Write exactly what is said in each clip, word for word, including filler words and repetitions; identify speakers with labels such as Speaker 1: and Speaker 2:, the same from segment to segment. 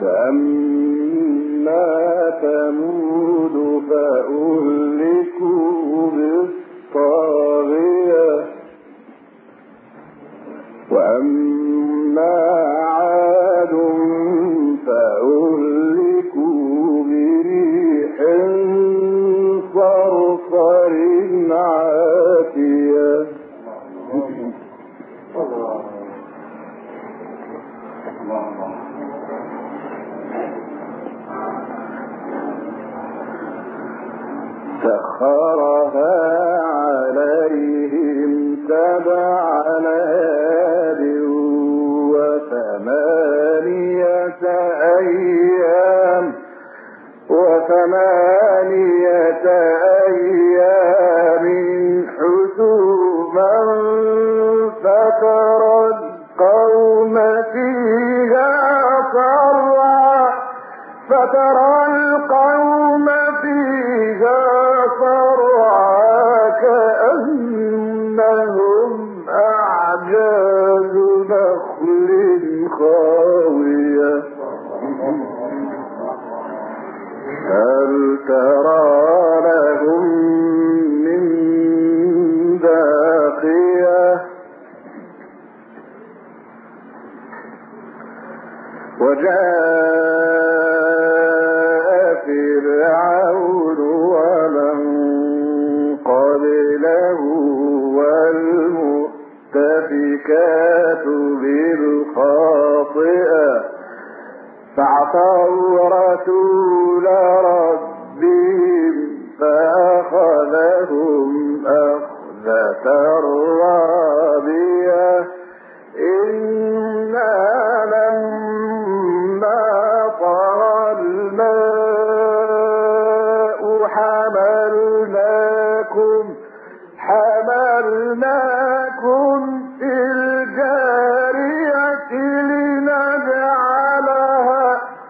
Speaker 1: فأما ثمود فأهلكوا بالطاغية وأما عاد فأهلكوا بريح صرصر عاتية. سخرها عليهم سبع ليال وثمانية أيام وثمانية أيام حسوما فترى القوم فيها صرعى فترى القوم فيها صرعى كأنهم أعجاز نخل خاوية هل ترى لهم من باقية وجاء فرعون ومن قبله والمؤتفكات بالخاطئة فعصوا رسول ربهم فأخذهم أخذة رابية إنا لما طغى الماء حملناكم حملناكم في الجارية لنجعلها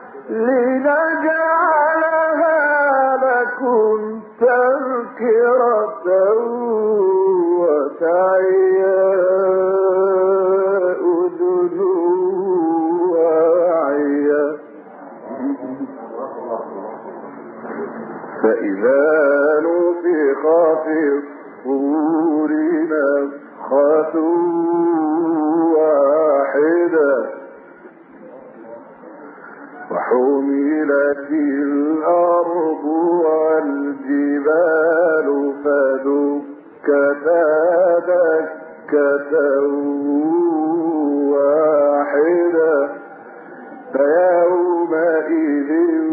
Speaker 1: لنجعلها لكم تذكرة وتعيا أذن واعية فإذا نفخ في الصور نفخة واحدة وحملت الأرض والجبال فدكتا دكة واحدة فيومئذ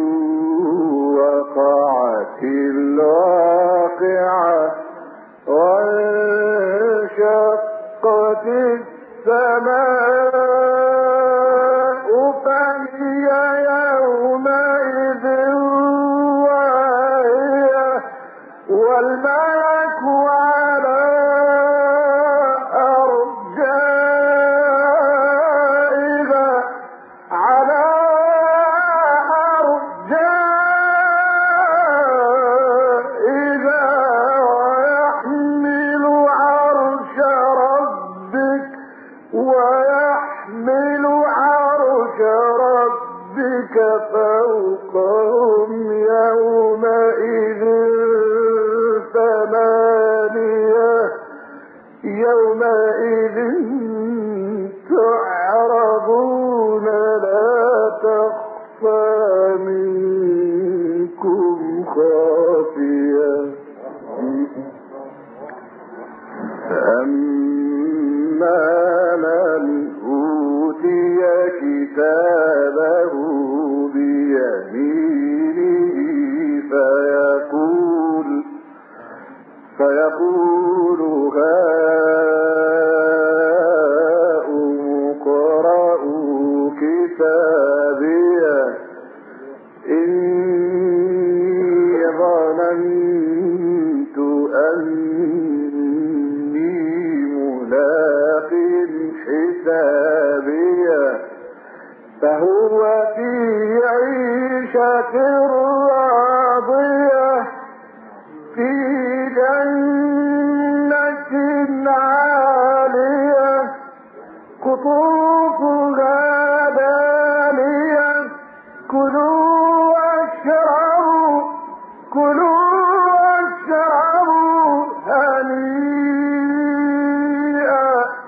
Speaker 1: وقعت الواقعة وانشقت السماء فهي يومئذ واهية والملك على أرجائها على أرجائها ويحمل عرش ربك ويحمل عرش ربك فوقهم يومئذ ثمانية يومئذ تعرضون لا تخفى منكم خافية فأما من أوتي كتابه بيمينه فيقول فيقول هاؤم اقرءوا كتابيه إني ظننت أني ملاق حسابيه فهو في عيشة راضية في جنة عالية قطوفها دانية كلوا واشربوا كلوا واشربوا هنيئا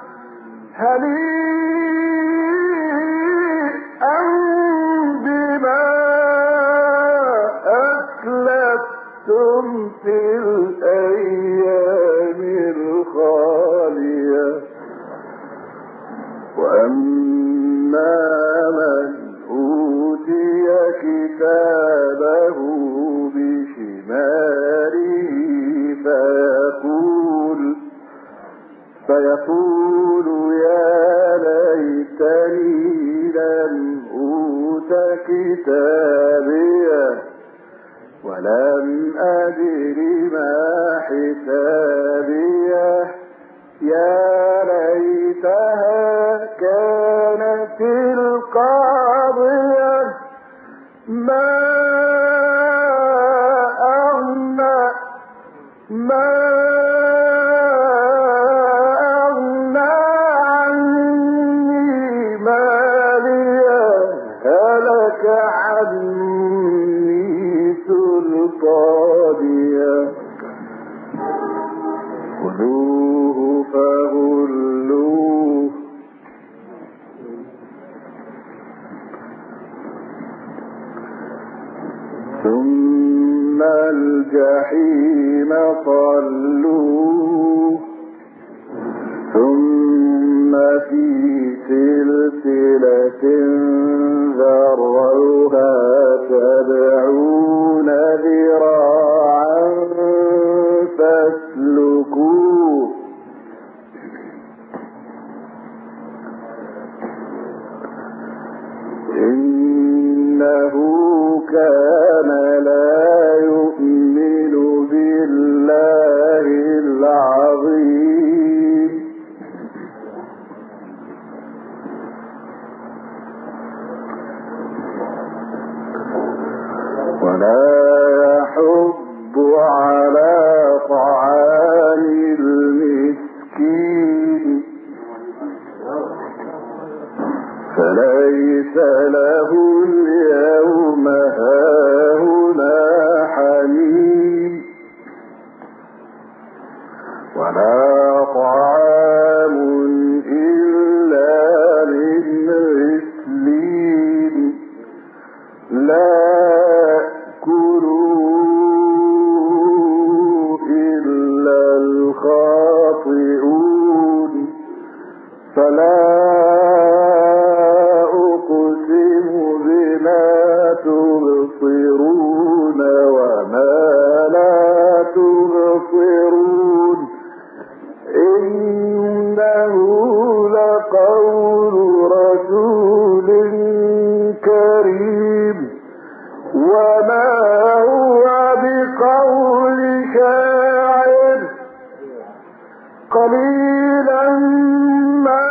Speaker 1: هنيئا بما أسلفتم في الأيام الخالية وأما من أوتي كتابه بشماله فيقول فيقول يا ليتني لم أوت كتابيه ولم أدر ما حسابيه يا ليتها كانت القاضية ما أغنى ما أغنى عني مالية هلك عني سلطانية خذوه فغلوه ثم الجحيم صلوه ثم في سلسلة ذرعها سبعون ذراعا فاسلكوه إنه كان لا يؤمن بالله العظيم ولا يحض على طعام المسكين فليس له اليوم هاهنا حميم ولا طعام إلا من غسلين لا يأكله إلا الخاطئون فلا تبصرون وما لا تبصرون إنه لقول رسول كريم وما هو بقول شاعر قليلا ما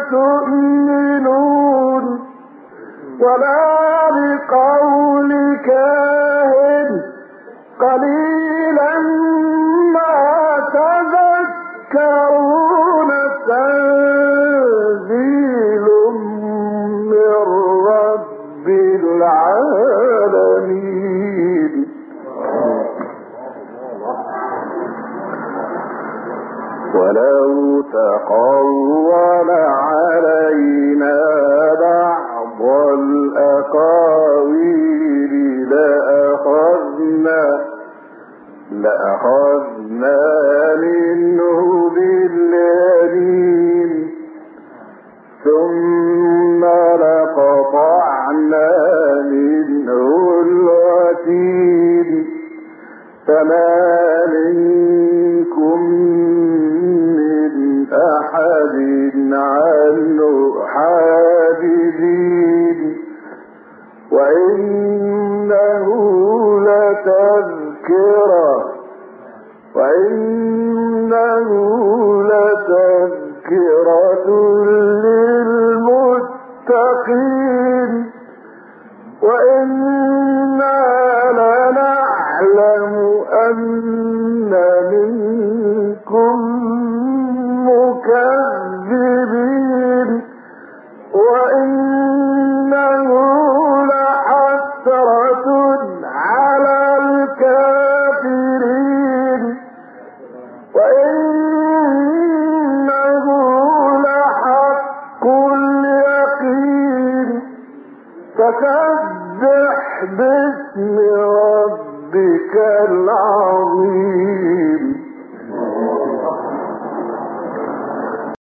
Speaker 1: تؤمنون ولا بقول كاهن قليلا ما تذكرون تنزيل من رب العالمين ولو تقول علينا بعض الأقاويل لأخذنا لأخذنا منه باليمين ثم لقطعنا منه الوتين فما منكم من أحد عنه حاجزين وإنه لتذكرة وإنه لتذكرة للمتقين وإنا لنعلم أن منكم مكذبين وإنه لحق اليقين فسبح باسم ربك العظيم